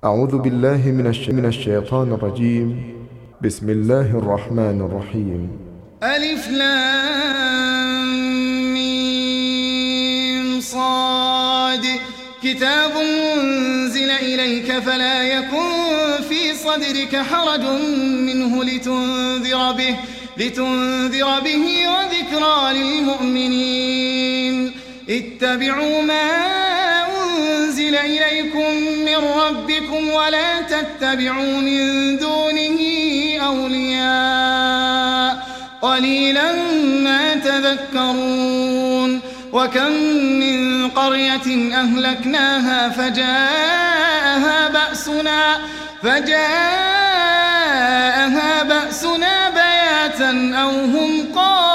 أعوذ بالله من الشيطان الرجيم. بسم الله الرحمن الرحيم. ألف لام ميم صاد. كتاب أنزل إليك فلا يكن في صدرك حرج منه لتنذر به وذكرى للمؤمنين. اتبعوا ما أنزل إليكم من ربكم ولا تتبعوا من دونه أولياء قليلا ما تذكرون. وكم من قرية أهلكناها فجاءها بأسنا بياتا أو هم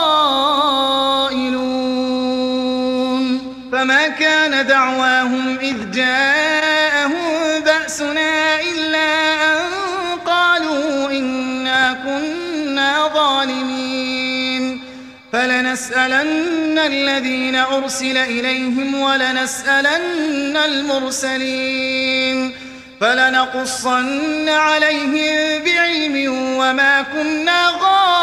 قائلون. فما كان دعواهم إذ جاءهم بأسنا إلا أن قالوا إنا كنا ظالمين. فلنسألن الذين أرسل إليهم ولنسألن المرسلين. فلنقصن عليهم بعلم وما كنا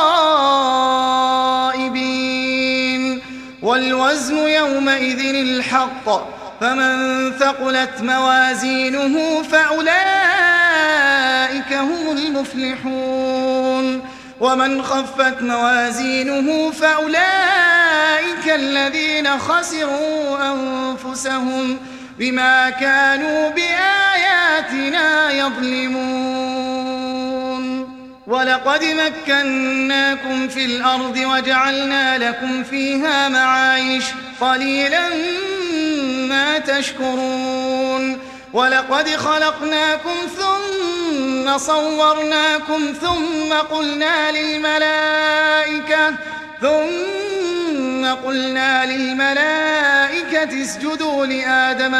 غائبين. والوزن يومئذ الحق. فمن ثقلت موازينه فأولئك هم المفلحون. ومن خفت موازينه فأولئك الذين خسروا أنفسهم بما كانوا بآياتنا يظلمون. ولقد مكناكم في الأرض وجعلنا لكم فيها معايش قليلا ما تشكرون. ولقد خلقناكم ثم صورناكم ثم قلنا للملائكة اسجدوا لآدم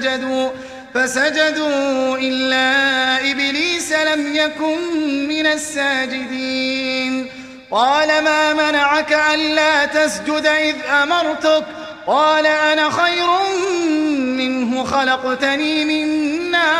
فسجدوا إلا إبليس لم يكن من الساجدين. قال ما منعك ألا تسجد إذ أمرتك؟ قال أنا خير منه خلقتني من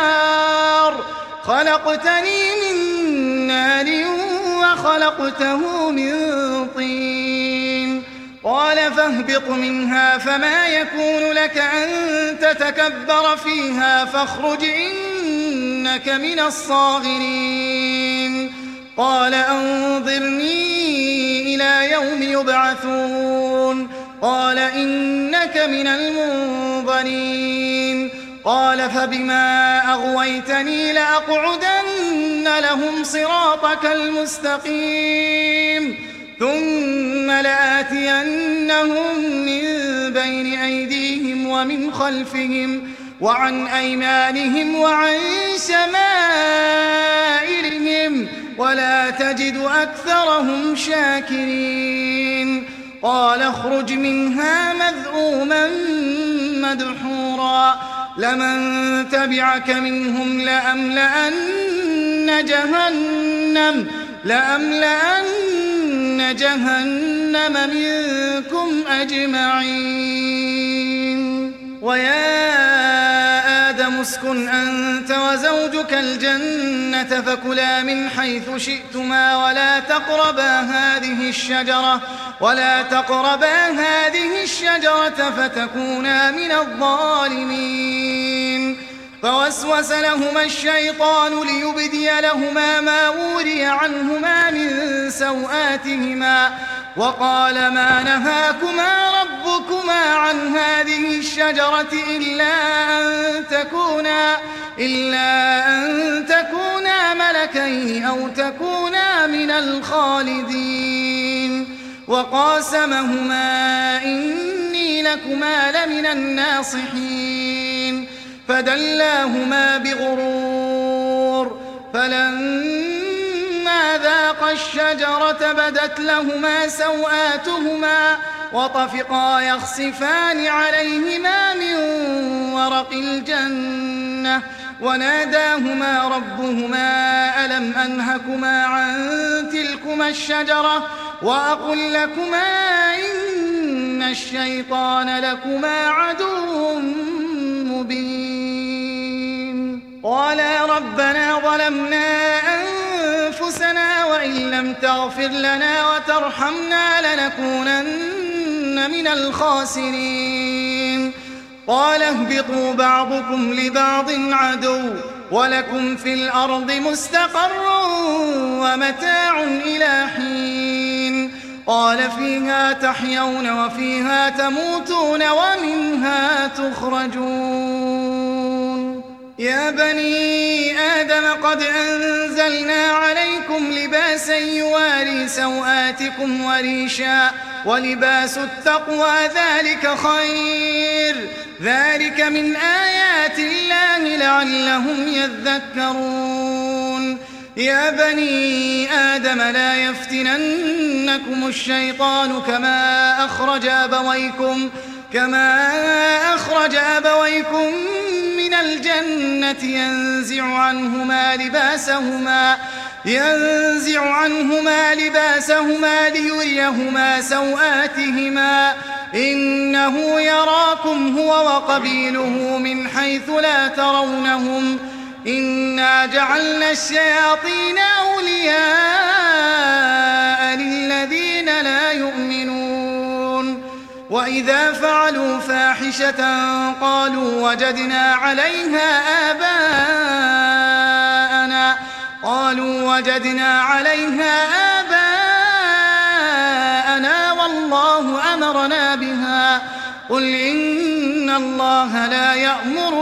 نار وخلقته من طين. قال فاهبط منها فما يكون لك أن تتكبر فيها فاخرج إنك من الصاغرين. قال أنظرني إلى يوم يبعثون. قال إنك من المنظرين. قال فبما أغويتني لأقعدن لهم صراطك المستقيم ثم لآتينهم من بين أيديهم ومن خلفهم وعن أيمانهم وعن شمائلهم ولا تجد أكثرهم شاكرين. قال اخرج منها مذءوما مدحورا لمن تبعك منهم لأملأن جهنم منكم أجمعين. ويا آدم اسكن أنت وزوجك الجنة فكلا من حيث شئتما ولا تقربا هذه الشجرة فتكونا من الظالمين. فوسوس لهما الشيطان ليبدي لهما ما وري عنهما من سوآتهما وقال ما نهاكما ربكما عن هذه الشجرة إلا أن تكونا ملكين أو تكونا من الخالدين. وقاسمهما إني لكما لمن الناصحين. فدلاهما بغرور فلما ذاقا الشجرة بدت لهما سوآتهما وطفقا يخصفان عليهما من ورق الجنة وناداهما ربهما ألم أنهكما عن تلكما الشجرة وأقل لكما إن الشيطان لكما عدو مبين. قالا ربنا ظلمنا أنفسنا وإن لم تغفر لنا وترحمنا لنكونن من الخاسرين قال اهبطوا بعضكم لبعض عدو ولكم في الأرض مستقر ومتاع إلى حين قال فيها تحيون وفيها تموتون ومنها تخرجون يا بني آدم قد أنزلنا عليكم لباسا يواري سوآتكم وريشا ولباس التقوى ذلك خير ذلك من آيات الله لعلهم يذكرون يا بني آدم لا يفتننكم الشيطان كما أخرج أبويكم من الجنة ينزع عنهما لباسهما ليريهما سوآتهما إنه يراكم هو وقبيله من حيث لا ترونهم إنا جعلنا الشياطين أولياء للذين لا يؤمنون وإذا فعلوا فاحشة قالوا وجدنا عليها آباءنا والله أمرنا بها قل إن الله لا يأمر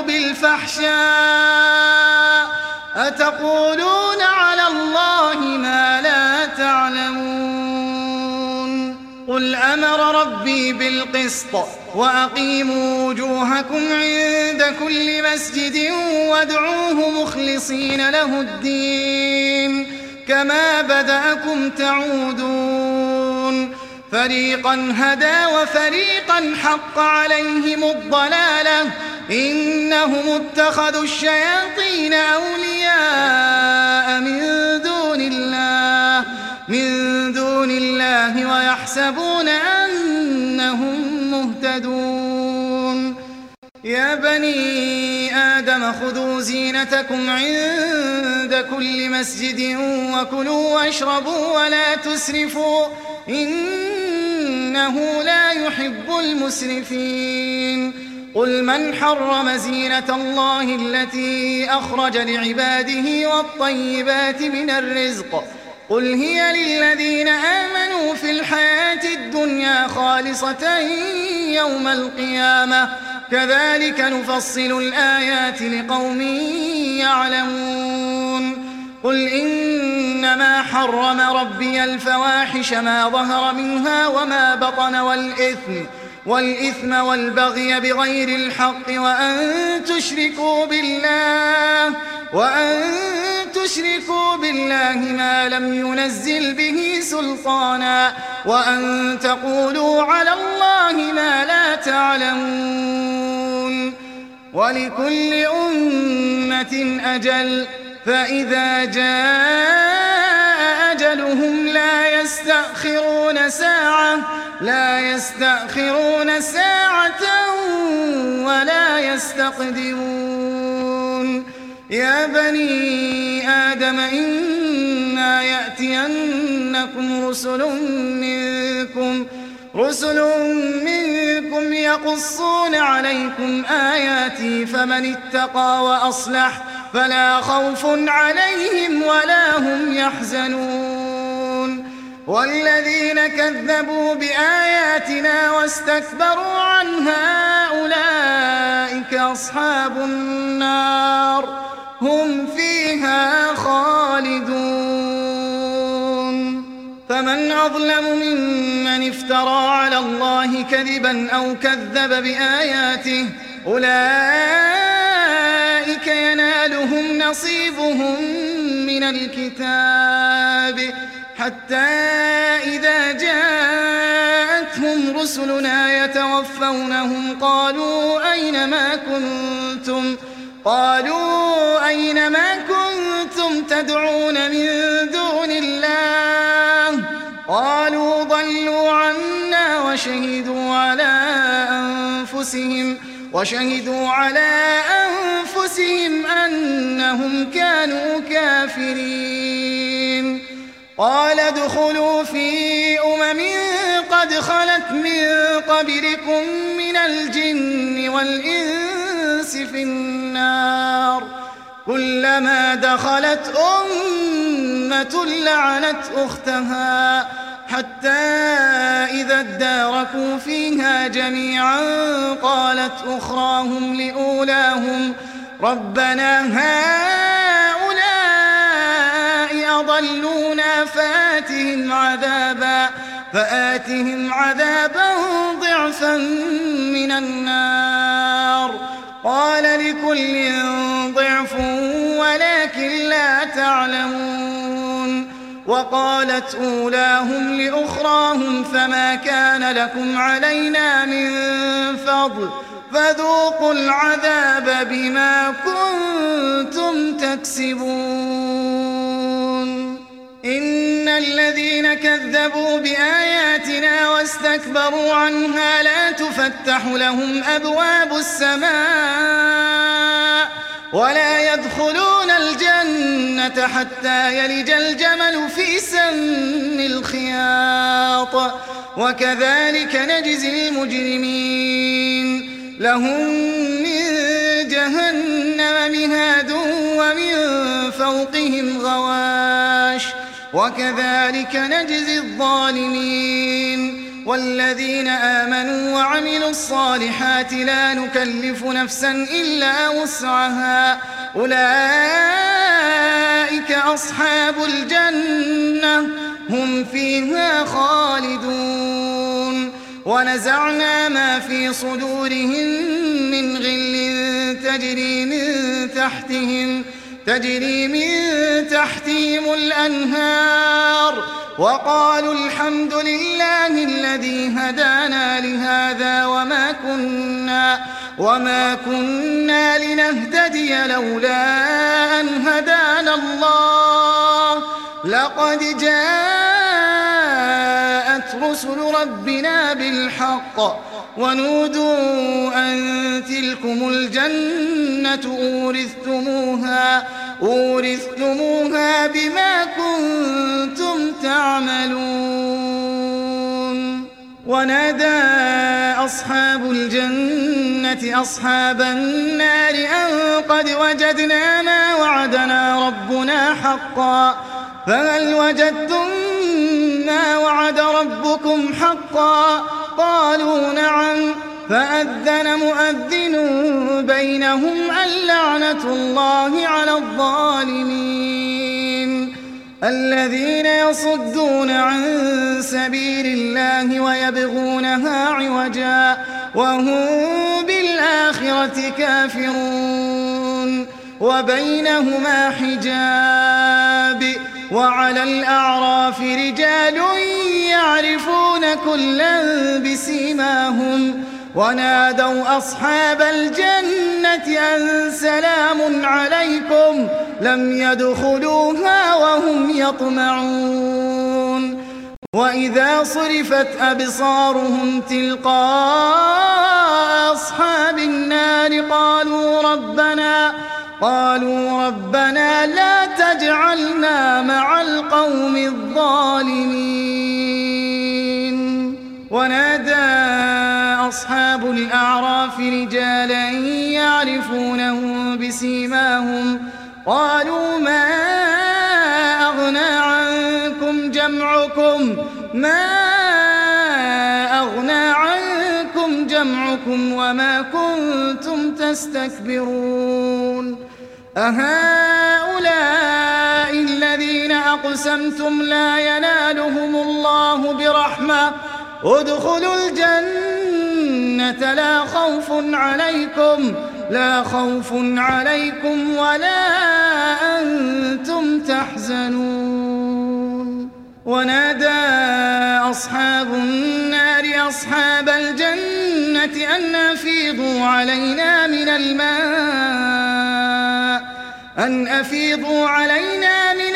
بالفحشاء أتقولون على الله ما لا تعلمون قل أمر ربي بالقسط وأقيموا وجوهكم عند كل مسجد وادعوه مخلصين له الدين كما بدأكم تعودون فريقا هدى وفريقا حق عليهم الضلالة إنهم اتخذوا الشياطين أولياء من دون الله ويحسبون أنهم مهتدون يا بني آدم خذوا زينتكم عند كل مسجد وكلوا واشربوا ولا تسرفوا إنه لا يحب المسرفين قل من حرم زينة الله التي أخرج لعباده والطيبات من الرزق قل هي للذين آمنوا في الحياة الدنيا خالصة يوم القيامة كذلك نفصل الآيات لقوم يعلمون قل إنما حرم ربي الفواحش ما ظهر منها وما بطن والإثم والبغي بغير الحق وأن تشركوا بالله ما لم ينزل به سلطانا وأن تقولوا على الله ما لا تعلمون ولكل أمة أجل فإذا جاء أجلهم لا يستأخرون ساعة ولا يستقدمون يا بني آدم إما يأتينكم رسل منكم يقصون عليكم آياتي فمن اتقى وأصلح فلا خوف عليهم ولا هم يحزنون والذين كذبوا بآياتنا واستكبروا عنها أولئك أصحاب النار هم فيها خالدون فمن أظلم ممن افترى على الله كذبا أو كذب بآياته أولئك ينالهم نصيبهم من الكتاب حتى إذا جاءتهم رسلنا يتوفونهم قالوا أين ما كنتم تدعون من دون الله قالوا ضلوا عنا وشهدوا على أنفسهم أنهم إنهم كانوا كافرين. قال ادخلوا في قد خلت من قبلكم من الجن والإنس في النار كلما دخلت أمة لعنت أختها حتى إذا اداركوا فيها جميعا قالت أخراهم لأولاهم ربنا هؤلاء أضلونا فآتهم عذابا ضعفا من النار قال لكل ضعف ولكن لا تعلمون. وقالت أولاهم لأخراهم فما كان لكم علينا من فضل فذوقوا العذاب بما كنتم تكسبون. إن الذين كذبوا بآياتنا واستكبروا عنها لا تفتح لهم أبواب السماء ولا يدخلون الجنة حتى يلج الجمل في سم الخياط وكذلك نجزي المجرمين. لهم من جهنم مهاد ومن فوقهم غواش وكذلك نجزي الظالمين. والذين آمنوا وعملوا الصالحات لا نكلف نفسا إلا وسعها أولئك أصحاب الجنة هم فيها خالدون. ونزعنا ما في صدورهم من غل تجري من تحتهم الأنهار وقالوا الحمد لله الذي هدانا لهذا وما كنا لنهتدي لولا أن هدانا الله لقد جاءت رسل ربنا بالحق ونودوا أن تلكم الجنة أورثتموها بما كنتم تعملون. ونادى أصحاب الجنة أصحاب النار أن قد وجدنا ما وعدنا ربنا حقا فهل وجدتم ما وعد ربكم حقا قالوا نعم فأذن مؤذن بينهم اللعنة الله على الظالمين. الذين يصدون عن سبيل الله ويبغونها عوجا وهم بالآخرة كافرون وبينهما حجاب. وعلى الأعراف رجال يعرفون كلا بسيماهم ونادوا أصحاب الجنة أن سلام عليكم لم يدخلوها وهم يطمعون. وإذا صرفت أبصارهم تلقاء أصحاب النار قالوا ربنا لا تجعلنا مع القوم الظالمين. ونادى أصحاب الأعراف رجالا يعرفونهم بسيماهم قالوا ما أغنى عنكم جمعكم وما كنتم تستكبرون. أهؤلاء الذين أقسمتم لا ينالهم الله برحمة ادخلوا الجنة لا خوف عليكم ولا أنتم تحزنون. ونادى أصحاب النار أصحاب الجنة أن أفيضوا علينا من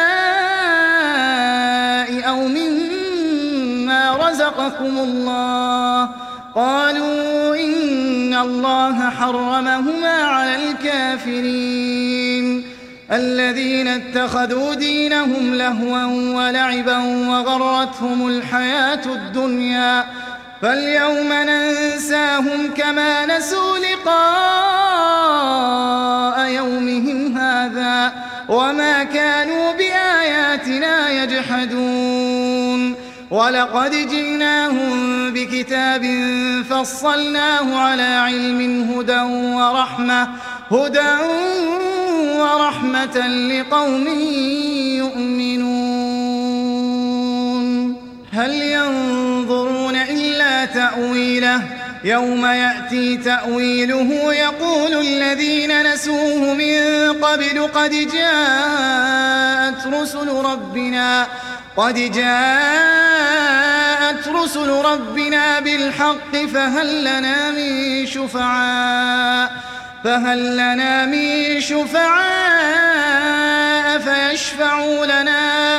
الماء أو مما رزقكم الله قالوا إن الله حرمهما على الكافرين. الذين اتخذوا دينهم لهوا ولعبا وغرتهم الحياة الدنيا فاليوم ننساهم كما نسوا لقاء يومهم هذا وما كانوا بآياتنا يجحدون ولقد جئناهم بكتاب فصلناه على علم هدى ورحمة لقوم يؤمنون هل ينظرون إلا تأويله يوم يأتي تأويله يقول الذين نسوه من قبل قد جاءت رسل ربنا بالحق فهل لنا من شفعاء فيشفعوا لنا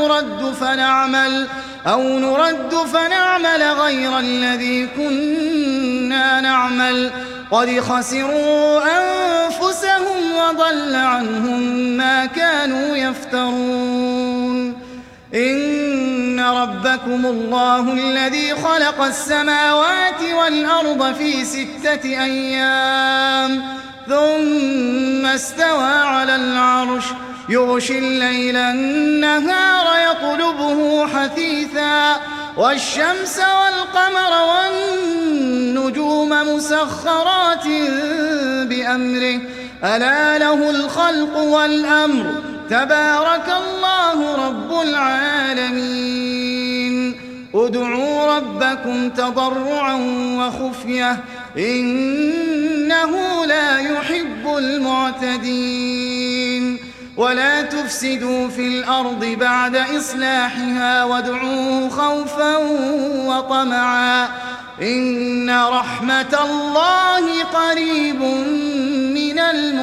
أو نرد فنعمل غير الذي كنا نعمل قد خسروا أنفسهم وضل عنهم ما كانوا يفترون إن ربكم الله الذي خلق السماوات والأرض في 6 أيام ثم استوى على العرش يغشي الليل النهار يطلبه حثيثا والشمس والقمر والنجوم مسخرات بأمره ألا له الخلق والأمر تبارك الله رب العالمين ادعوا ربكم تضرعا وخفية إنه لا يحب المعتدين ولا تفسدوا في الأرض بعد إصلاحها وادعوه خوفا وطمعا إن رحمة الله قريب من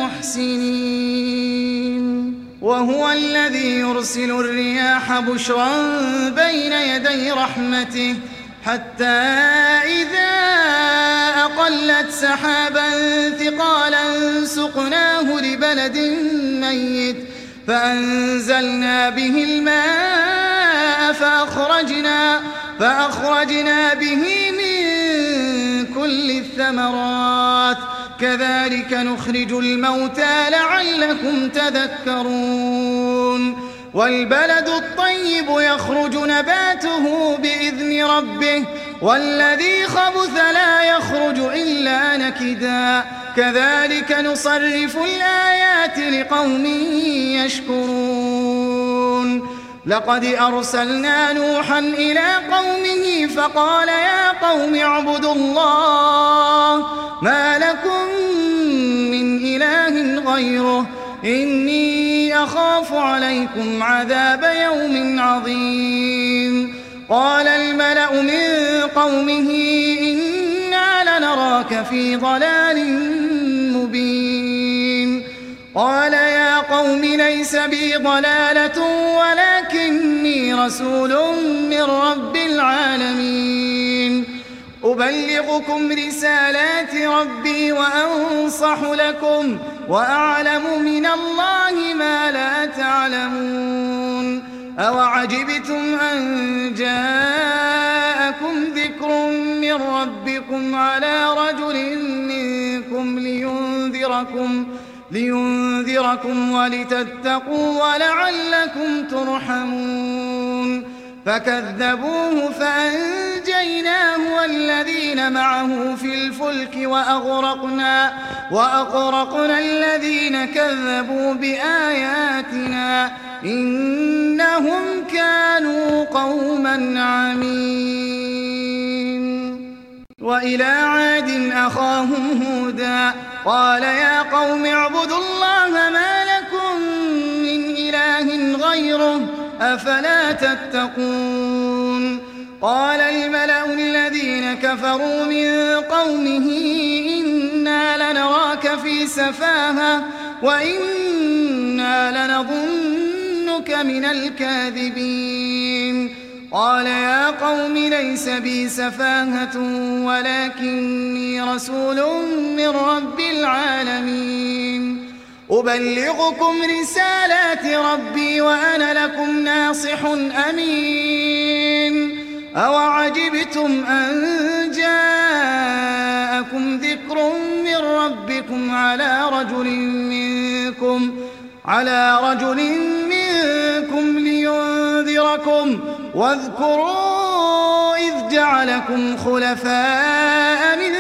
المحسنين وهو الذي يرسل الرياح بشرا بين يدي رحمته حتى إذا أقلت سحابا ثقالا سقناه لبلد ميت فأنزلنا به الماء فأخرجنا به من كل الثمرات كذلك نخرج الموتى لعلكم تذكرون والبلد الطيب يخرج نباته بإذن ربه والذي خبث لا يخرج إلا نكدا كذلك نصرف الآيات لقوم يشكرون لقد أرسلنا نوحا إلى قومه فقال يا قوم اعبدوا الله ما لكم من إله غيره إني أخاف عليكم عذاب يوم عظيم قال الملأ من قومه إنا لنراك في ضلال مبين قال يا قوم ليس بي ضلالة ولكني رسول من رب العالمين أبلغكم رسالات ربي وأنصح لكم وأعلم من الله ما لا تعلمون أوعجبتم أن جاءكم ذكر من ربكم على رجل منكم لينذركم ولتتقوا ولعلكم ترحمون فكذبوه فأنجيناه والذين معه في الفلك وأغرقنا الذين كذبوا بآياتنا إنهم كانوا قوما عمين وإلى عاد أخاهم هودا قال يا قوم اعبدوا الله ما لكم من إله غيره أفلا تتقون قال الملأ الذين كفروا من قومه إنا لنراك في سفاهة وإنا لنظنك من الكاذبين قال يا قوم ليس بي سفاهة ولكني رسول من رب العالمين أبلغكم رسالات ربي وأنا لكم ناصح أمين. أوعجبتم أن جاءكم ذكر من ربكم على رجل منكم لينذركم واذكروا إذ جعلكم خلفاء من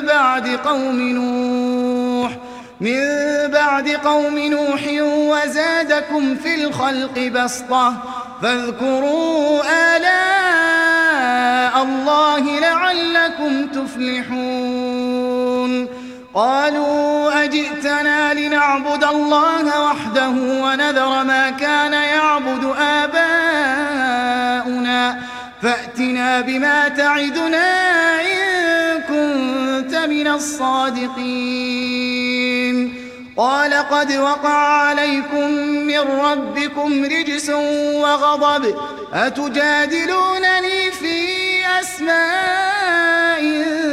بعد قوم نوح وزادكم في الخلق بسطة فاذكروا آلاء الله لعلكم تفلحون. قالوا أجئتنا لنعبد الله وحده ونذر ما كان يعبد آباؤنا فأتنا بما تعدنا إن كنت من الصادقين. قال قد وقع عليكم من ربكم رجس وغضب أتجادلونني في أسماء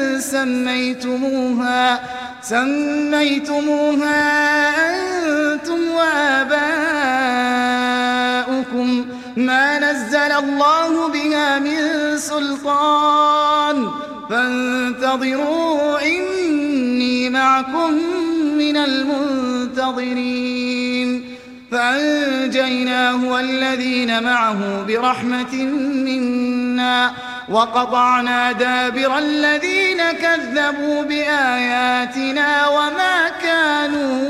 سميتموها أنتم وآباؤكم ما نزل الله بها من سلطان فانتظروا إني معكم من المنتظرين. فأنجيناه والذين معه برحمة منا وقطعنا دابر الذين كذبوا بآياتنا وما كانوا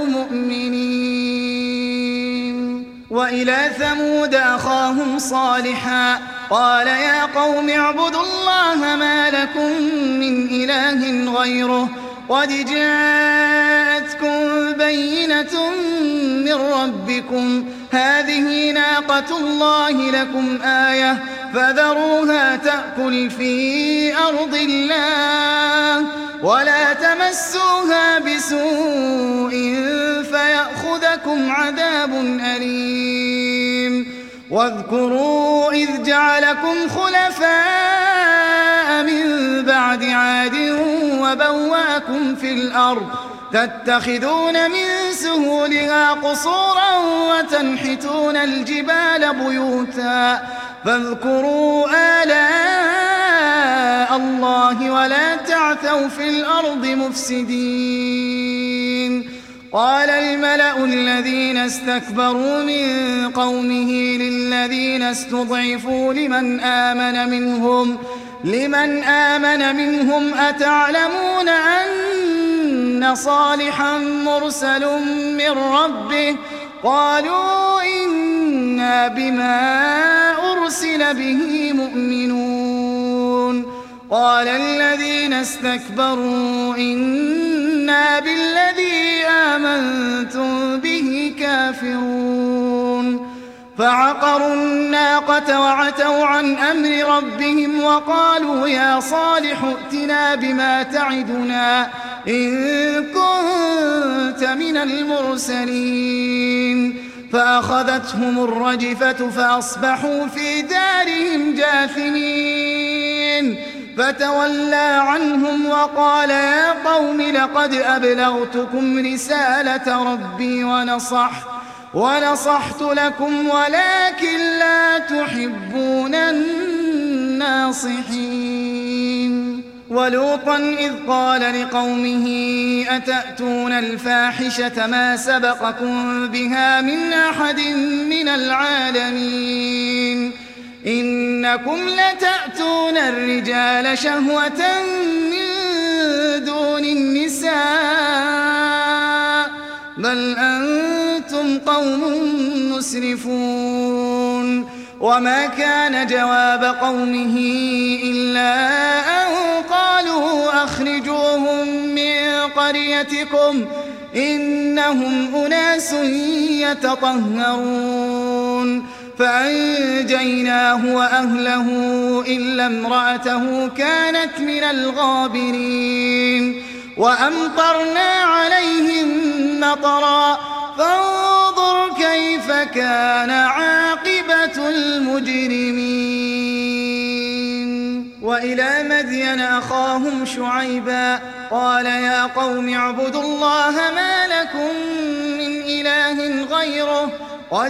مؤمنين. وإلى ثمود أخاهم صالحا قال يا قوم اعبدوا الله ما لكم من إله غيره قد جاءتكم بينة من ربكم هذه ناقة الله لكم آية فذروها تأكل في أرض الله ولا تمسوها بسوء فيأخذكم عذاب أليم. واذكروا إذ جعلكم خلفاء من بعد عاد وبواكم في الأرض تتخذون من سهولها قصورا وتنحتون الجبال بيوتا فاذكروا آلاء الله ولا تعثوا في الأرض مفسدين. قال الملأ الذين استكبروا من قومه للذين استضعفوا لمن آمن منهم أتعلمون أن صالحا مرسل من ربه قالوا إنا بما أرسل به مؤمنون. قال الذين استكبروا إنا بالذي آمنتم به كافرون. فعقروا الناقة وعتوا عن أمر ربهم وقالوا يا صالح ائتنا بما تعدنا إن كنت من المرسلين. فأخذتهم الرجفة فأصبحوا في دارهم جاثمين. فتولى عنهم وقال يا قوم لقد أبلغتكم رسالة ربي ونصحت لكم ولكن لا تحبون الناصحين. ولوطا إذ قال لقومه أتأتون الفاحشة ما سبقكم بها من أحد من العالمين إنكم لتأتون الرجال شهوة من دون النساء بل أنتم قوم مسرفون. وما كان جواب قومه إلا أن قالوا أخرجوهم من قريتكم إنهم أناس يتطهرون. فأنجيناه وأهله إلا امرأته كانت من الغابرين. وأمطرنا عليهم مطرا فانظر كيف كان عاقبة المجرمين. وإلى مدين أخاهم شعيبا قال يا قوم اعبدوا الله ما لكم من إله غيره قد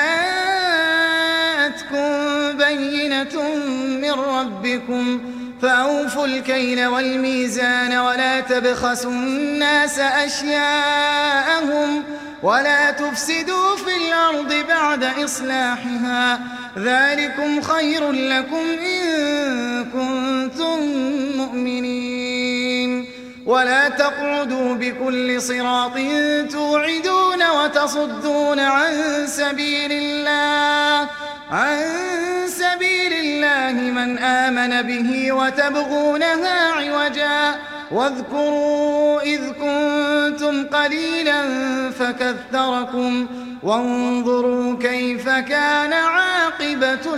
جاءتكم بينة من ربكم فأوفوا الكيل والميزان ولا تبخسوا الناس أشياءهم ولا تفسدوا في الأرض بعد إصلاحها ذلكم خير لكم إن كنتم مؤمنين ولا تقعدوا بكل صراط توعدون وتصدون عن سبيل الله من آمن به وتبغونها عوجا واذكروا إذ كنتم قليلا فكثركم وانظروا كيف كان عاقبة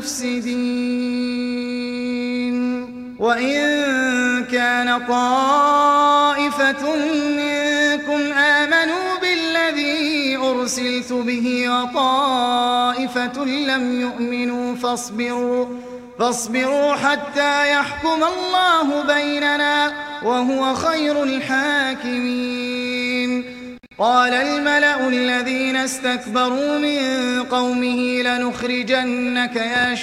المفسدين وإن كان طائفة منكم آمنوا بالذي أرسلت به وطائفة لم يؤمنوا فاصبروا حتى يحكم الله بيننا وهو خير الحاكمين قال الملأ الذين استكبروا من قومه لنخرجنك يا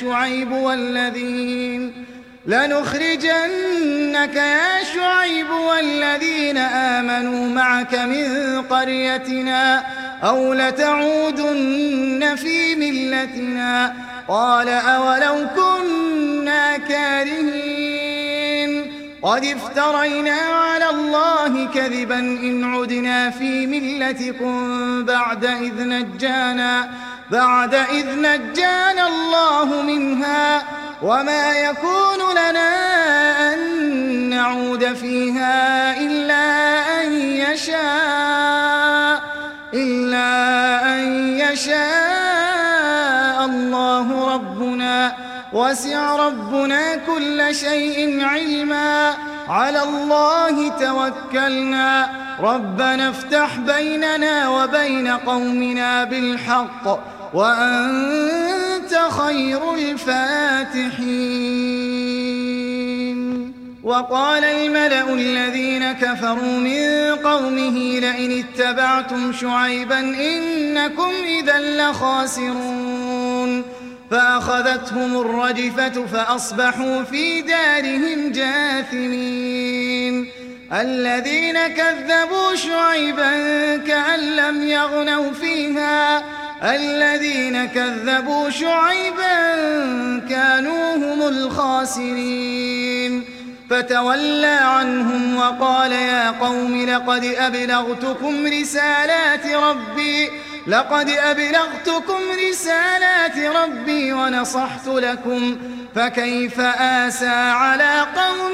شعيب والذين آمنوا معك من قريتنا أو لتعودن في ملتنا قال أولو كنا كارهين قد افترينا على الله كذبا إن عدنا في ملتكم بعد إذ نجانا الله منها وما يكون لنا أن نعود فيها إلا أن يشاء الله ربنا وسع ربنا كل شيء علما على الله توكلنا ربنا افتح بيننا وبين قومنا بالحق وأنت خير الفاتحين وقال الملأ الذين كفروا من قومه لئن اتبعتم شعيبا إنكم إذا لخاسرون فأخذتهم الرجفة فأصبحوا في دارهم جاثمين الذين كذبوا شعيبا كأن لم يغنوا فيها الذين كذبوا شعيبا كانوا هم الخاسرين فتولى عنهم وقال يا قوم لقد أبلغتكم رسالات ربي ونصحت لكم فكيف آسى على قوم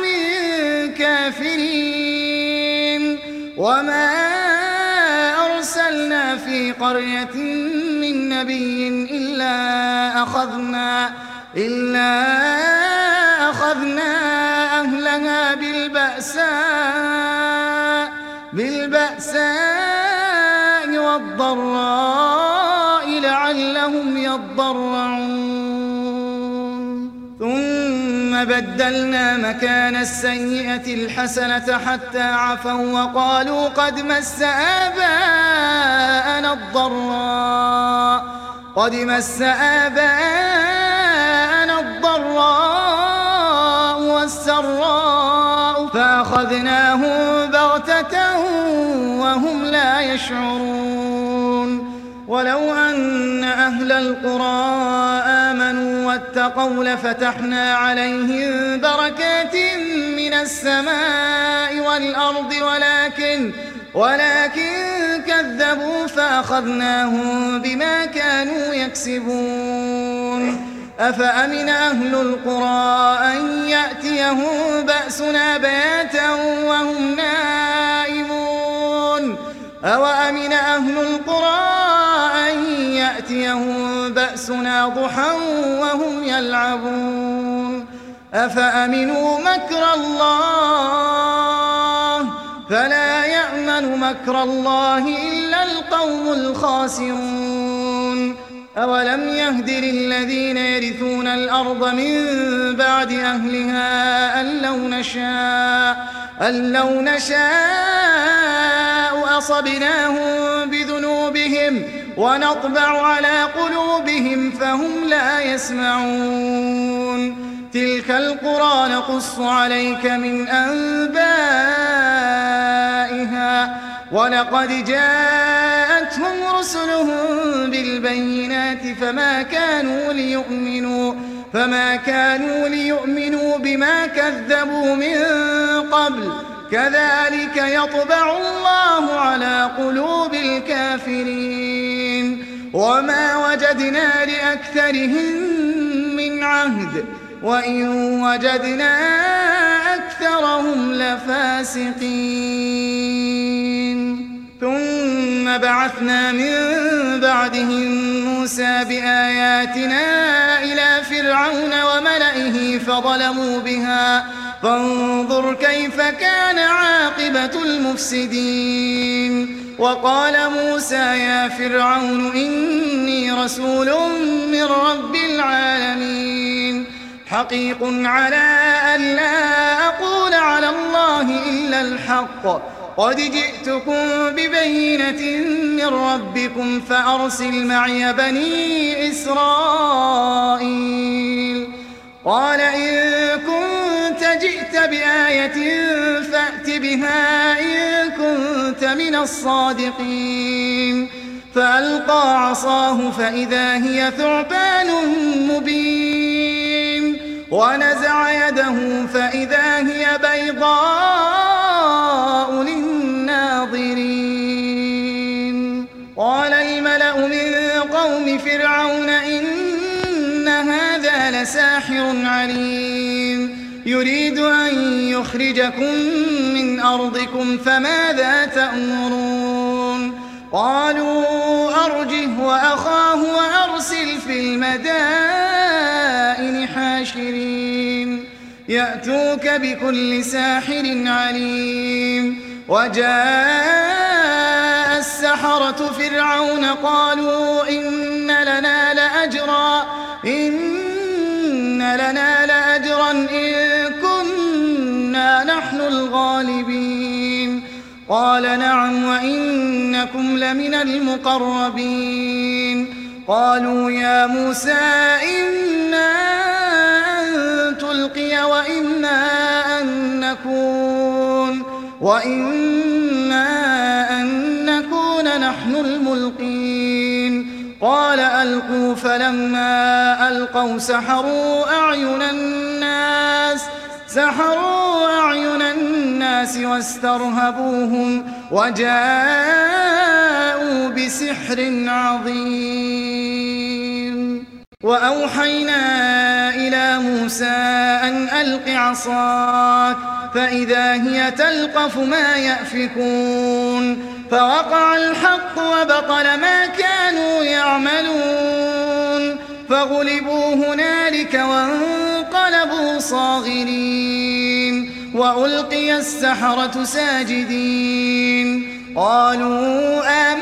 كافرين وما أرسلنا في قرية من نبي إلا أخذنا أهلها بالبأساء والضراء لعلهم يضرعون ثم بدلنا مكان السيئة الحسنة حتى عفوا وقالوا قد مس آباءنا الضراء والسراء فأخذناهم بغتة وهم لا يشعرون ولو أن أهل القرى آمنوا واتقوا لفتحنا عليهم بركات من السماء والأرض ولكن كذبوا فأخذناهم بما كانوا يكسبون أفأمن أهل القرى أن يأتيهم بأسنا بياتا وهم نائمون أوأمن أهل القرى أن يأتيهم بأسنا ضحى وهم يلعبون أفأمنوا مكر الله فلا يأمن مكر الله إلا القوم الخاسرون أولم يهد للذين يرثون الأرض من بعد أهلها أن لو نشاء أصبناهم بذنوبهم ونطبع على قلوبهم فهم لا يسمعون تلك القرى نقص عليك من أنبائها ولقد جاءتهم رسلهم بالبينات فما كانوا ليؤمنوا بما كذبوا من قبل كذلك يطبع الله على قلوب الكافرين وما وجدنا لأكثرهم من عهد وإن وجدنا أكثرهم لفاسقين ثم بعثنا من بعدهم موسى بآياتنا إلى فرعون وملئه فظلموا بها فانظر كيف كان عاقبة المفسدين وقال موسى يا فرعون إني رسول من رب العالمين حقيق على أن لا أقول على الله إلا الحق قد جئتكم ببينة من ربكم فأرسل معي بني إسرائيل قال إن كنت جئت بآية فأت بها إن كنت من الصادقين فألقى عصاه فإذا هي ثعبان مبين ونزع يده فإذا هي بيضاء للناظرين قال الملأ من قوم فرعون إن هذا لساحر عليم يريد أن يخرجكم من أرضكم فماذا تأمرون قالوا أرجه وأخاه وأرسل في المدائن حاشرين يأتوك بكل ساحر عليم وجاء السحرة فرعون قالوا إن لنا لأجرا إن كنا نحن الغالبين قال نعم وإنكم لمن المقربين قالوا يا موسى إنا أن تلقي وإنا أن نكون نحن الملقين قال ألقوا فلما ألقوا سحروا أعين الناس واسترهبوهم وجاءوا بسحر عظيم وأوحينا إلى موسى أن ألق عصاك فإذا هي تلقف ما يأفكون فوقع الحق وبطل ما كانوا يعملون فغلبوا هنالك وانقلبوا صاغرين وألقي السحرة ساجدين قالوا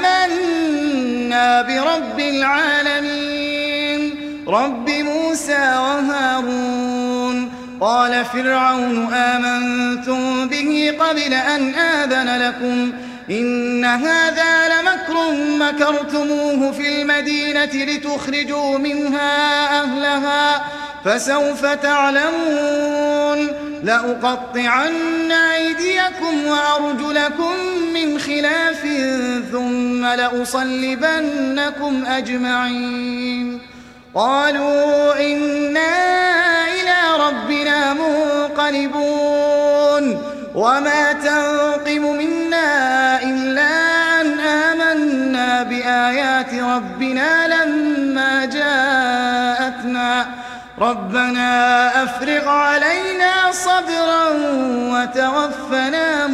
آمنا برب العالمين رب موسى وهارون قال فرعون آمنتم به قبل أن آذن لكم إن هذا لمكر مكرتموه في المدينة لتخرجوا منها أهلها فسوف تعلمون لأقطعن أيديكم وأرجلكم من خلاف ثم لأصلبنكم أجمعين قالوا إنا إلى ربنا منقلبون وما تنقم منا إلا أن آمنا بآيات ربنا لما جاءتنا ربنا أفرغ علينا صبرا وتوفنا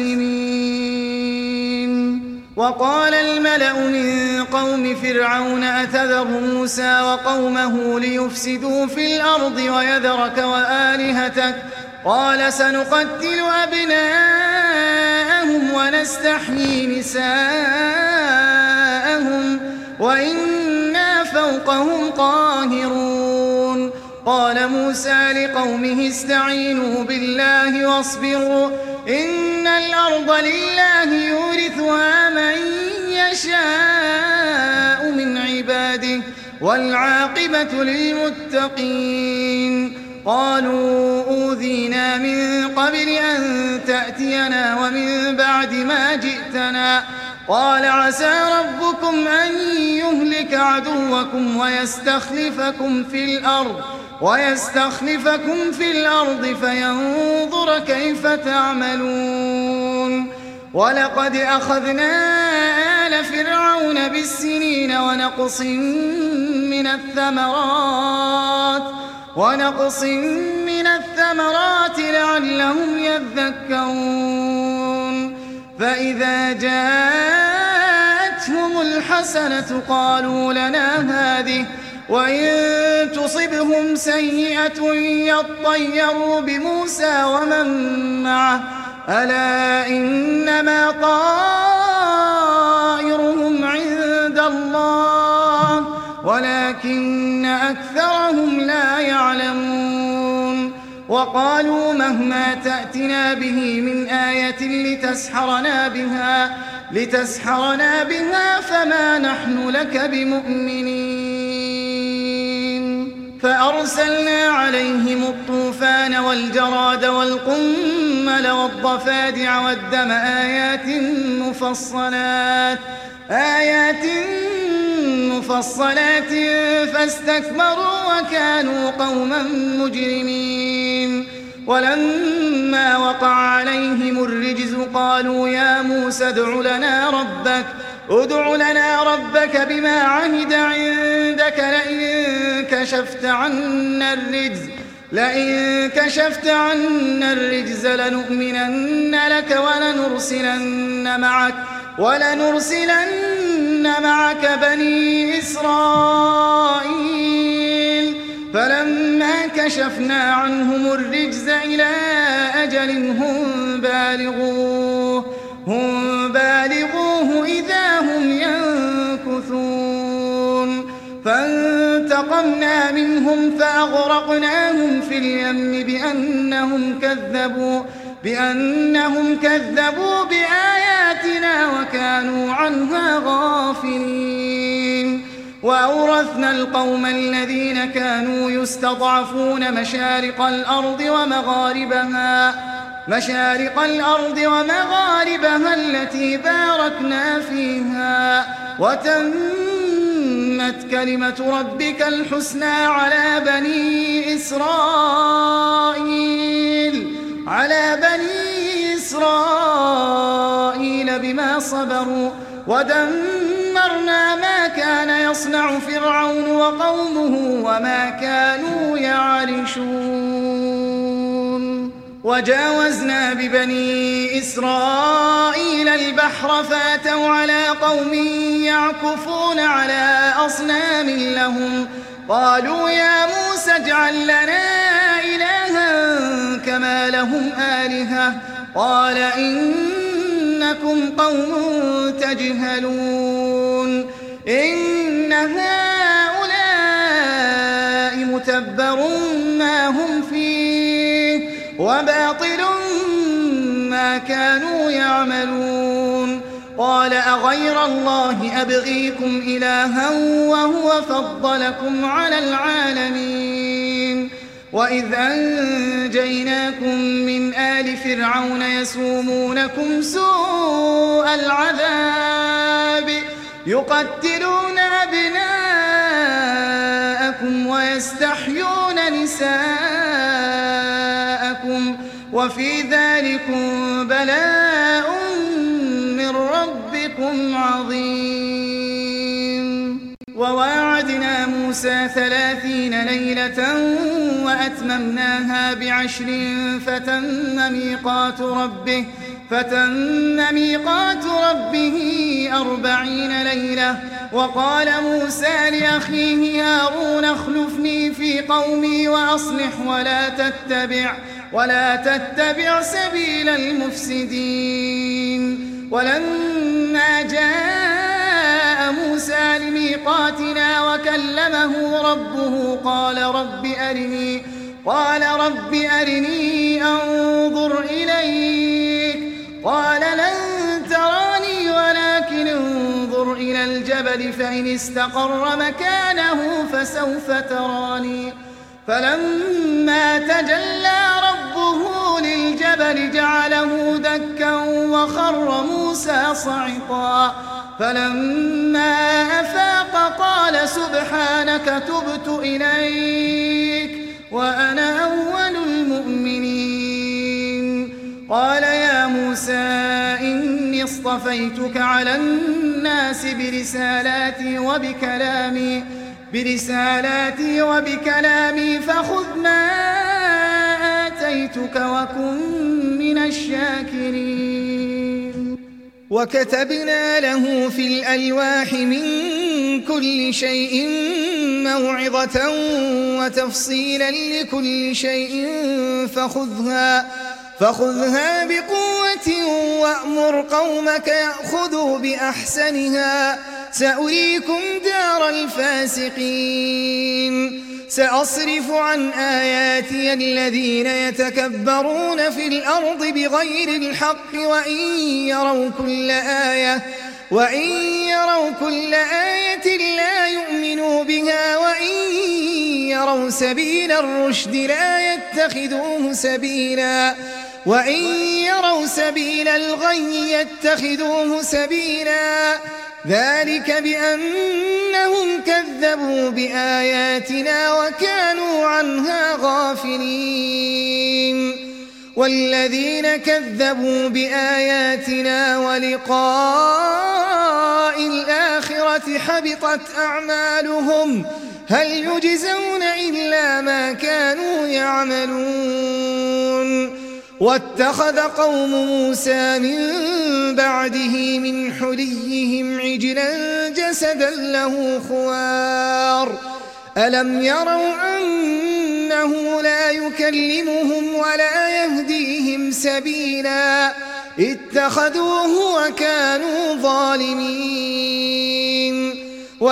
مسلمين وقال الملأ من قوم فرعون أتذر موسى وقومه ليفسدوا في الأرض ويذرك وآلهتك قال سنقتل أبناءهم ونستحيي نساءهم وإنا فوقهم قاهرون قال موسى لقومه استعينوا بالله واصبروا إن الأرض لله يورثها من يشاء والعاقبة للمتقين. قالوا أوذينا من قبل أن تأتينا ومن بعد ما جئتنا. قال عسى ربكم أن يهلك عدوكم ويستخلفكم في الأرض فينظر كيف تعملون. ولقد أخذنا آل فرعون بالسنين ونقص من الثمرات لعلهم يذكرون. فإذا جاءتهم الحسنة قالوا لنا هذه وإن تصبهم سيئة يطيروا بموسى ومن معه ألا إنما طائرهم عند الله ولكن أكثرهم لا يعلمون. وقالوا مهما تأتنا به من آية لتسحرنا بها فما نحن لك بمؤمنين. فأرسلنا عليهم الطوفان والجراد والقمل والضفادع والدم آيات مفصلات فاستكبروا وكانوا قوما مجرمين. ولما وقع عليهم الرجز قالوا يا موسى ادع لنا ربك بما عهد عندك لئن كشفت عنا الرجز لنؤمنن لك ولنرسلن معك بني إسرائيل. فلما كشفنا عنهم الرجز إلى أجل هم بالغوه إذا هم ينكثون. فانتقمنا منهم فأغرقناهم في اليم بأنهم كذبوا بآياتنا وكانوا عنها غافلين. وأورثنا القوم الذين كانوا يستضعفون مشارق الأرض ومغاربها التي باركنا فيها وتمت كلمة ربك الحسنى على بني إسرائيل بما صبروا ودمرنا ما كان يصنع فرعون وقومه وما كانوا يعرشون. وجاوزنا ببني إسرائيل البحر فأتوا على قوم يعكفون على أصنام لهم. قالوا يا موسى اجعل لنا إلها كما لهم آلهة. قال إنكم قوم تجهلون. إن هؤلاء متبر ما هم فيه وباطل ما كانوا يعملون. قال أغير الله أبغيكم إلها وهو فضلكم على العالمين. وإذ أنجيناكم من آل فرعون يسومونكم سوء العذاب يقتلون أبناءكم ويستحيون نساءكم وفي ذلكم بلاء من ربكم عظيم. وواعدنا موسى 30 ليلة وأتممناها ب10 فتم ميقات ربه 40 ليلة. وقال موسى لأخيه هارون اخلفني في قومي وأصلح ولا تتبع سبيل المفسدين. ولما جاء موسى لميقاتنا وكلمه ربه قال رب أرني أنظر إليك. قال لن تراني ولكن انظر انظر إلى الجبل فإن استقر مكانه فسوف تراني فلما تجلى ربه للجبل جعله دكا وخر موسى صعقا فلما أفاق قال سبحانك تبت إليك وأنا أول المؤمنين. قال يا موسى إني اصطفيتك على الناس برسالاتي وبكلامي فخذ ما آتيتك وكن من الشاكرين. وكتبنا له في الألواح من كل شيء موعظة وتفصيلا لكل شيء فخذها بقوة وأمر قومك يأخذوا بأحسنها سأريكم دار الفاسقين. سأصرف عن آياتي الذين يتكبرون في الأرض بغير الحق وإن يروا كل آية لا يؤمنوا بها وإن يروا سبيل الرشد لا يتخذوه سبيلا وإن يروا سبيل الغي يتخذوه سبيلا ذلك بأنهم كذبوا بآياتنا وكانوا عنها غافلين. والذين كذبوا بآياتنا ولقاء الآخرة حبطت أعمالهم هل يجزون إلا ما كانوا يعملون. واتخذ قوم موسى من بعده من حليهم عجلا جسدا له خوار ألم يروا أنه لا يكلمهم ولا يهديهم سبيلا اتخذوه وكانوا ظالمين.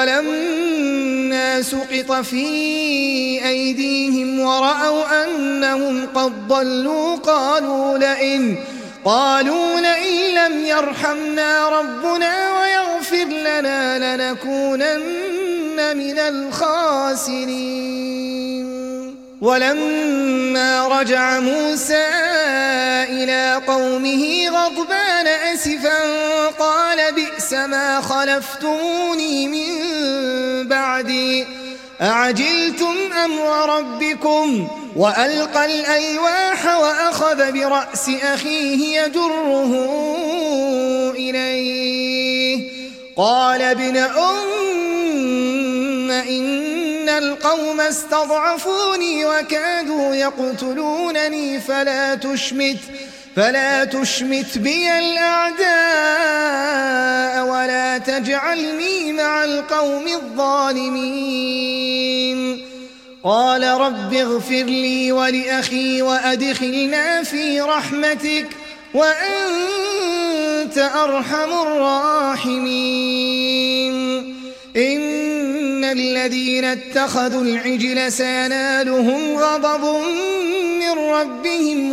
ولما سقط في أيديهم ورأوا أنهم قد ضلوا قالوا لئن لم يرحمنا ربنا ويغفر لنا لنكونن من الخاسرين. ولما رجع موسى إلى قومه غضبان أسفا قال بئس ما خلفتموني من بعدي أعجلتم أمر ربكم وألقى الألواح وأخذ برأس أخيه يجره إليه قال ابن إن القوم استضعفوني وكادوا يقتلونني فلا تشمت بي الأعداء ولا تجعلني مع القوم الظالمين. قال رب اغفر لي ولأخي وأدخلنا في رحمتك وأنت أرحم الراحمين. إن الذين اتخذوا العجل سينالهم غضب من ربهم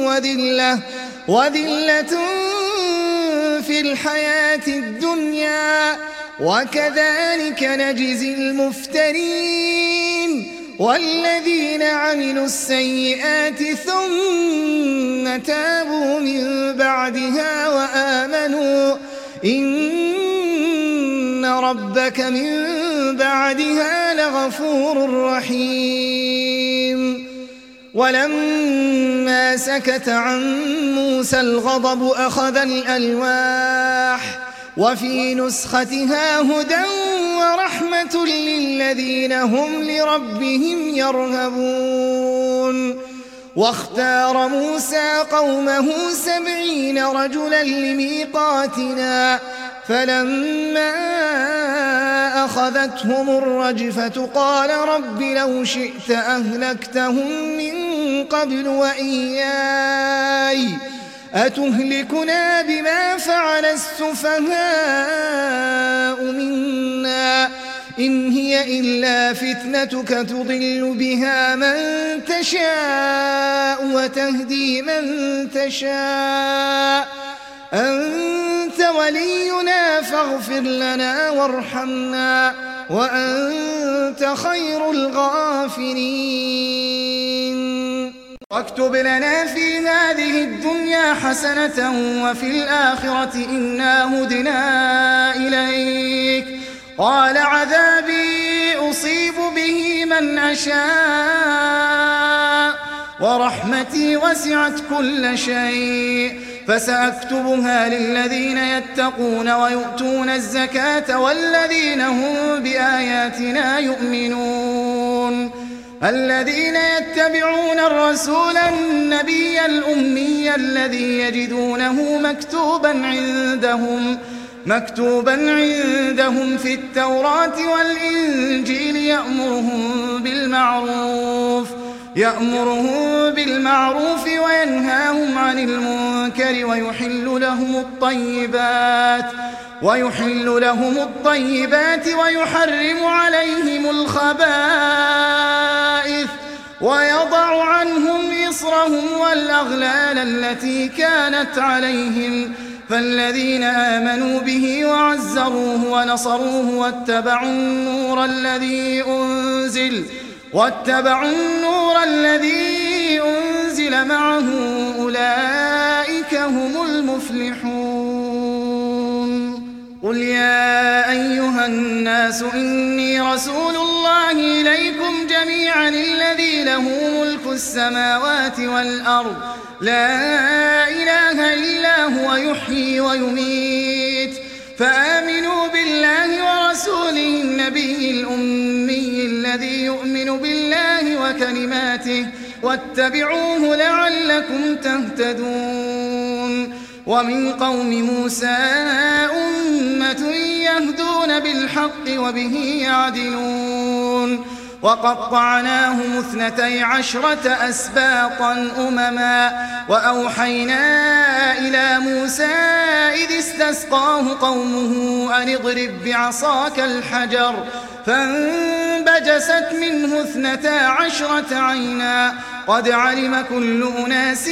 وذلة في الحياة الدنيا وكذلك نجزي المفترين. والذين عملوا السيئات ثم تابوا من بعدها وآمنوا إن ربك من بعدها لغفور رحيم. ولما سكت عن موسى الغضب أخذ الألواح وفي نسختها هدى ورحمة للذين هم لربهم يرهبون. واختار موسى قومه 70 رجلا لميقاتنا فلما أخذتهم الرجفة قال رب لو شئت أهلكتهم من قبل وإياي أتهلكنا بما فعل السفهاء منا إن هي إلا فتنتك تضل بها من تشاء وتهدي من تشاء أنت أنت ولينا فاغفر لنا وارحمنا وأنت خير الغافرين. واكتب لنا في هذه الدنيا حسنة وفي الآخرة إنا هدنا إليك. قال عذابي أصيب به من أشاء ورحمتي وسعت كل شيء فسأكتبها للذين يتقون ويؤتون الزكاة والذين هم بآياتنا يؤمنون. الذين يتبعون الرسول النبي الأمي الذي يجدونه مكتوبا عندهم في التوراة والإنجيل يأمرهم بالمعروف وينهاهم عن المنكر ويحل لهم الطيبات ويحرم عليهم الخبائث ويضع عنهم إصرهم والأغلال التي كانت عليهم. فالذين آمنوا به وعزروه ونصروه واتبعوا النور الذي أنزل معه أولئك هم المفلحون. قل يا أيها الناس إني رسول الله إليكم جميعا الذي له ملك السماوات والأرض لا إله إلا هو يحيي ويميت. فآمنوا بالله ورسوله النبي الأمي الذي يؤمن بالله وكلماته واتبعوه لعلكم تهتدون. ومن قوم موسى أمة يهدون بالحق وبه يعدلون. وقطعناهم 12 أسباطا أمما وأوحينا إلى موسى إذ استسقاه قومه أن اضرب بعصاك الحجر فانبجست منه 12 عينا قد علم كل أناس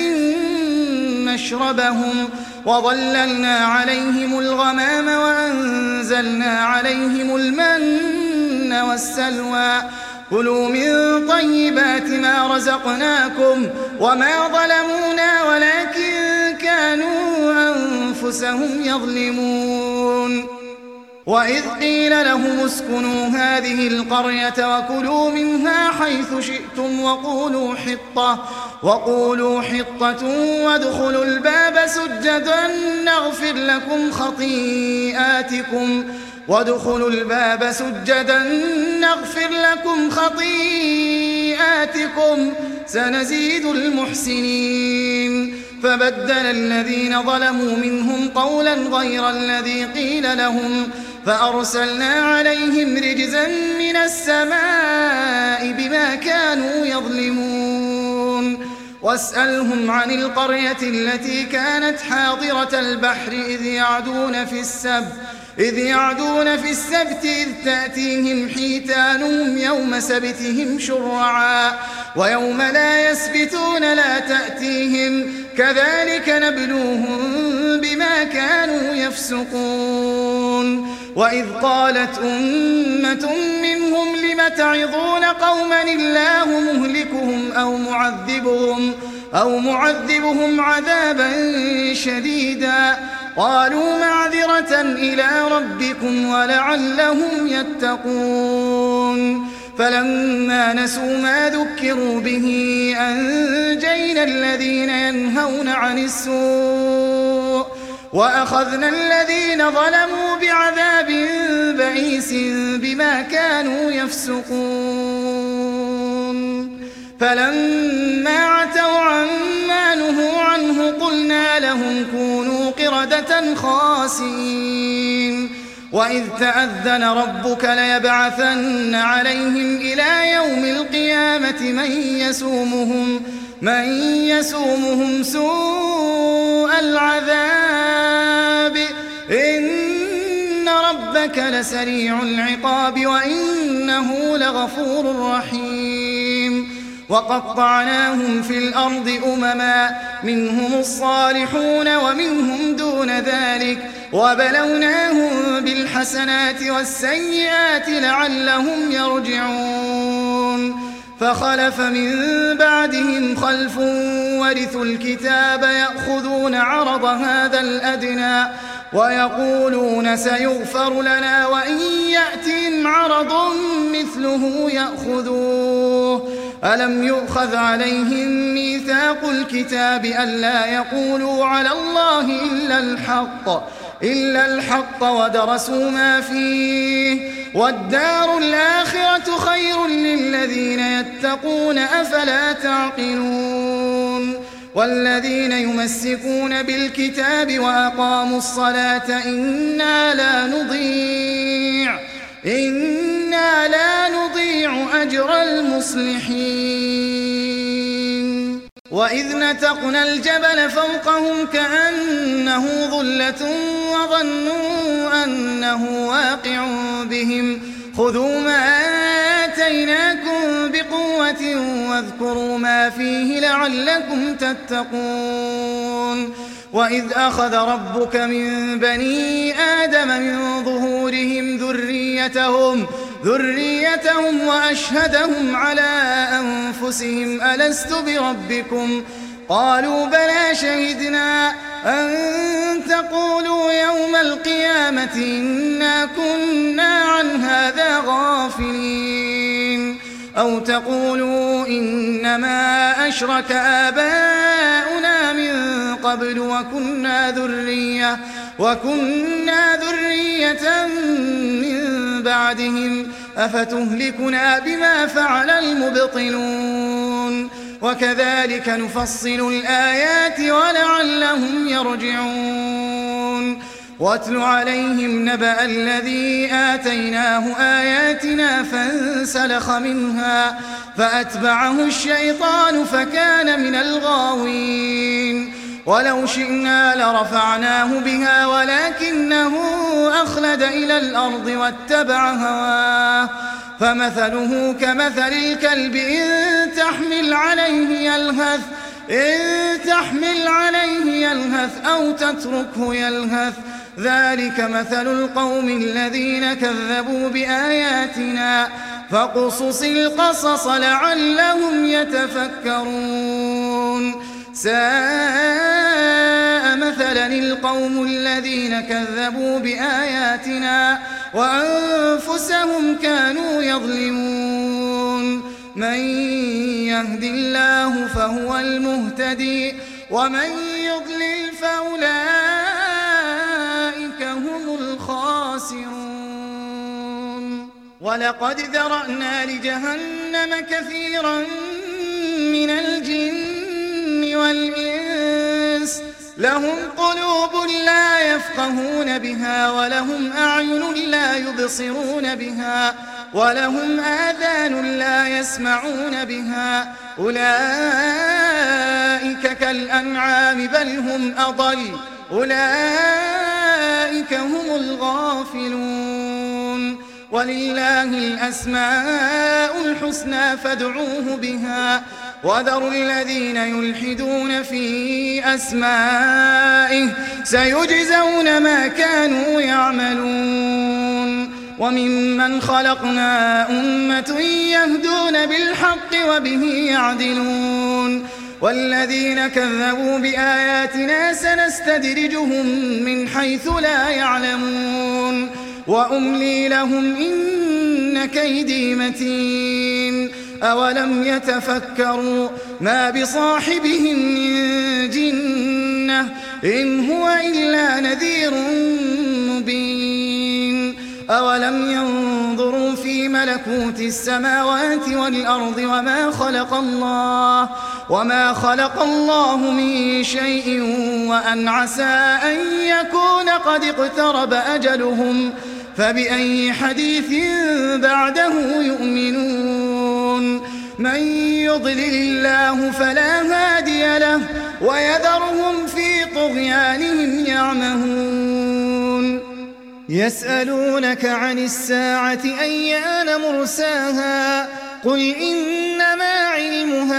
مشربهم وظللنا عليهم الغمام وأنزلنا عليهم المن والسلوى كلوا من طيبات ما رزقناكم وما ظلمونا ولكن كانوا أنفسهم يظلمون. وإذ قيل لهم اسكنوا هذه القرية وكلوا منها حيث شئتم وقولوا حطة وادخلوا الباب سجدا نغفر لكم خطيئاتكم سنزيد المحسنين. فبدل الذين ظلموا منهم قولا غير الذي قيل لهم فأرسلنا عليهم رجزا من السماء بما كانوا يظلمون. واسألهم عن القرية التي كانت حاضرة البحر إذ يعدون في السبت إذ تأتيهم حيتانهم يوم سبتهم شرعا ويوم لا يسبتون لا تأتيهم كذلك نبلوهم بما كانوا يفسقون. وإذ قالت أمة منهم لم تعظون قوما الله مهلكهم أو معذبهم عذابا شديدا قالوا معذرة إلى ربكم ولعلهم يتقون. فلما نسوا ما ذكروا به أنجينا الذين ينهون عن السوء وأخذنا الذين ظلموا بعذاب بئيس بما كانوا يفسقون. فلما عتوا عما نهوا عنه قلنا لهم كونوا قردة خاسئين. وإذ تأذن ربك ليبعثن عليهم إلى يوم القيامة من يسومهم سوء العذاب إن ربك لسريع العقاب وإنه لغفور رحيم. وقطعناهم في الأرض أمما منهم الصالحون ومنهم دون ذلك وبلوناهم بالحسنات والسيئات لعلهم يرجعون فخلف من بعدهم خلف ورثوا الكتاب يأخذون عرض هذا الأدنى ويقولون سيغفر لنا وإن يأتهم عرض مثله يأخذوه ألم يؤخذ عليهم ميثاق الكتاب ألا يقولوا على الله إلا الحق ودرسوا ما فيه والدار الآخرة خير للذين يتقون أفلا تعقلون والذين يمسكون بالكتاب وأقاموا الصلاة إنا لا نضيع أجر المصلحين وإذ نتقنا الجبل فوقهم كأنه ظلة وظنوا أنه واقع بهم خذوا ما آتيناكم بقوة واذكروا ما فيه لعلكم تتقون وإذ أخذ ربك من بني آدم من ظهورهم ذريتهم وأشهدهم على أنفسهم ألست بربكم قالوا بلى شهدنا أن تقولوا يوم القيامة إنا كنا عن هذا غافلين أو تقولوا إنما أشرك آباؤنا من قبل وكنا ذرية من بعدهم أفتهلكنا بما فعل المبطلون وكذلك نفصل الآيات ولعلهم يرجعون واتل عليهم نبأ الذي آتيناه آياتنا فانسلخ منها فأتبعه الشيطان فكان من الغاوين ولو شئنا لرفعناه بها ولكنه أخلد إلى الأرض واتبع هواه فمثله كمثل الكلب إن تحمل عليه يلهث أو تتركه يلهث ذلك مثل القوم الذين كذبوا بآياتنا فاقصص القصص لعلهم يتفكرون ساء مثلا القوم الذين كذبوا بآياتنا وأنفسهم كانوا يظلمون من يهد الله فهو المهتدي ومن يضلل فأولئك هم الخاسرون ولقد ذرأنا لجهنم كثيرا من الجن والإنس لهم قلوب لا يفقهون بها ولهم أعين لا يبصرون بها ولهم آذان لا يسمعون بها أولئك كالأنعام بل هم أضل أولئك هم الغافلون ولله الأسماء الحسنى فادعوه بها وذروا الذين يلحدون في أسمائه سيجزون ما كانوا يعملون وممن خلقنا أمة يهدون بالحق وبه يعدلون والذين كذبوا بآياتنا سنستدرجهم من حيث لا يعلمون وأملي لهم إن كيدي متين أولم يتفكروا ما بصاحبهم من جنة إن هو إلا نذير مبين أولم ينظروا في ملكوت السماوات والأرض وما خلق الله من شيء وأن عسى أن يكون قد اقترب أجلهم فبأي حديث بعده يؤمنون من يضلل الله فلا هادي له ويذرهم في طغيانهم يعمهون يسألونك عن الساعة أيان مرساها قل إنما علمها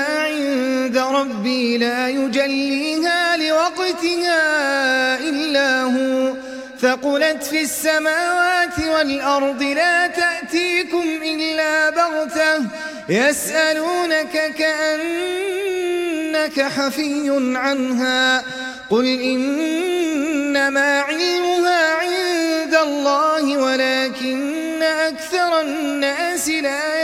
ربي لا يجليها لوقتها إلا هو ثقلت في السماوات والأرض لا تأتيكم إلا بغتة يسألونك كأنك حفي عنها قل إنما علمها عند الله ولكن أكثر الناس لا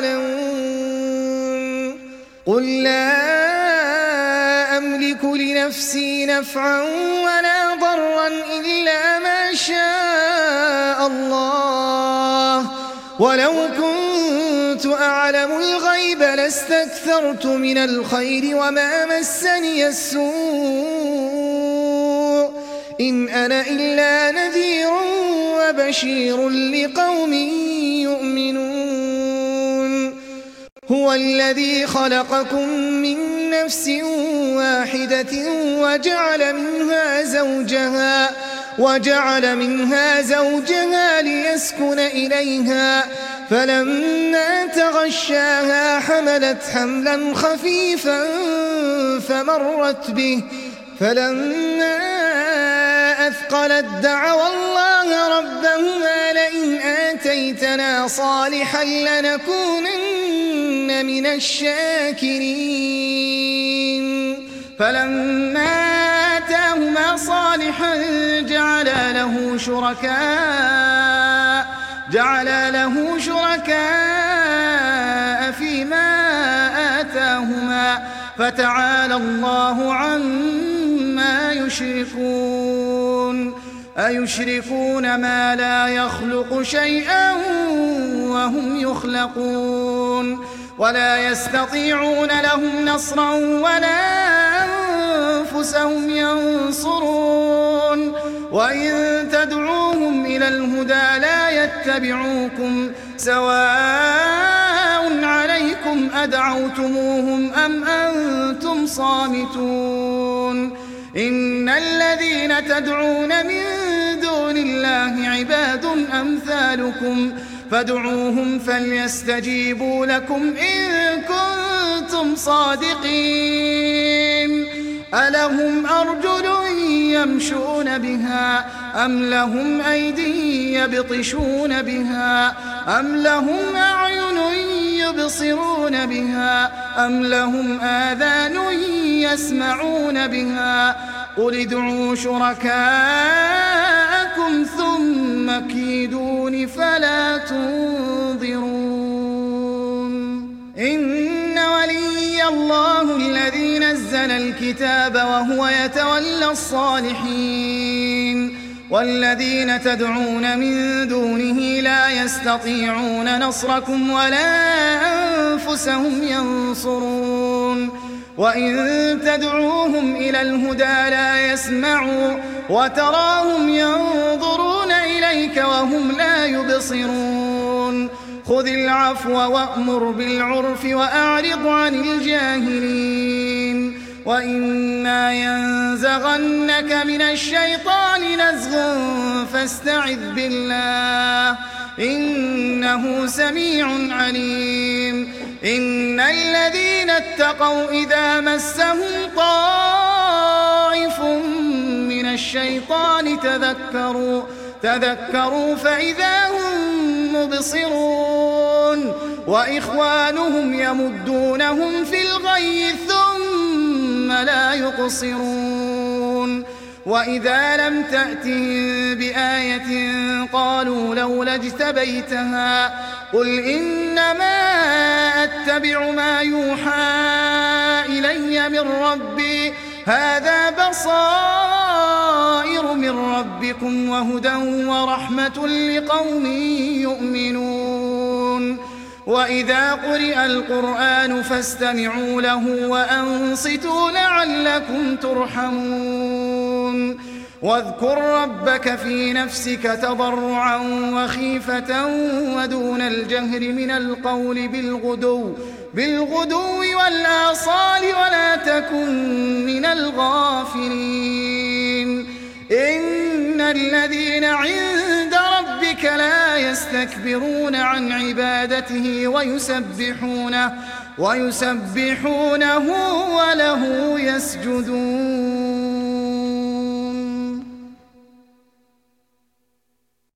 يعلمون قل لا أملك لنفسي نفعا ولا ضرا إلا ما شاء الله ولو كنت أعلم الغيب لاستكثرت من الخير وما مسني السوء إن أنا إلا نذير وبشير لقوم يؤمنون هو الذي خلقكم من نفس واحدة وجعل منها زوجها ليسكن إليها فلما تغشاها حملت حملا خفيفا فمرت به فلما أثقلت دعوا الله ربهما لئن آتيتنا صالحا لنكونن من الشاكرين فلما آتاهما صالحا جعل له شركاء فيما آتاهما فتعالى الله عما يشركون أيشركون ما لا يخلق شيئا وهم يخلقون ولا يستطيعون لهم نصرا ولا أنفسهم ينصرون وإن تدعوهم إلى الهدى لا يتبعوكم سواء عليكم أدعوتموهم أم أنتم صامتون إن الذين تدعون من دون الله عباد أمثالكم فادعوهم فليستجيبوا لكم إن كنتم صادقين ألهم أرجل يمشون بها أم لهم أيدي يبطشون بها أم لهم أعين يبصرون بها أم لهم آذان يسمعون بها قل ادعوا شركاءكم ثم كيدون فلا تنظرون إن ولي الله الذي نزل الكتاب وهو يتولى الصالحين والذين تدعون من دونه لا يستطيعون نصركم ولا أنفسهم ينصرون وإن تدعوهم إلى الهدى لا يسمعوا وتراهم ينظرون إليك وهم لا يبصرون خذ العفو وأمر بالعرف وأعرض عن الجاهلين وإما ينزغنك من الشيطان نزغ فاستعذ بالله إنه سميع عليم إن الذين اتقوا إذا مسهم طائف من الشيطان تذكروا فإذا هم مبصرون وإخوانهم يمدونهم في الغي ثم لا يقصرون وإذا لم تأتهم بآية قالوا لولا اجتبيتها قل إنما أتبع ما يوحى إلي من ربي هذا بصائر من ربكم وهدى ورحمة لقوم يؤمنون وإذا قرئ القرآن فاستمعوا له وأنصتوا لعلكم ترحمون واذكر ربك في نفسك تضرعا وخيفة ودون الجهر من القول بالغدو والآصال ولا تكن من الغافلين إن الذين عند ربك لا يستكبرون عن عبادته ويسبحونه وله يسجدون.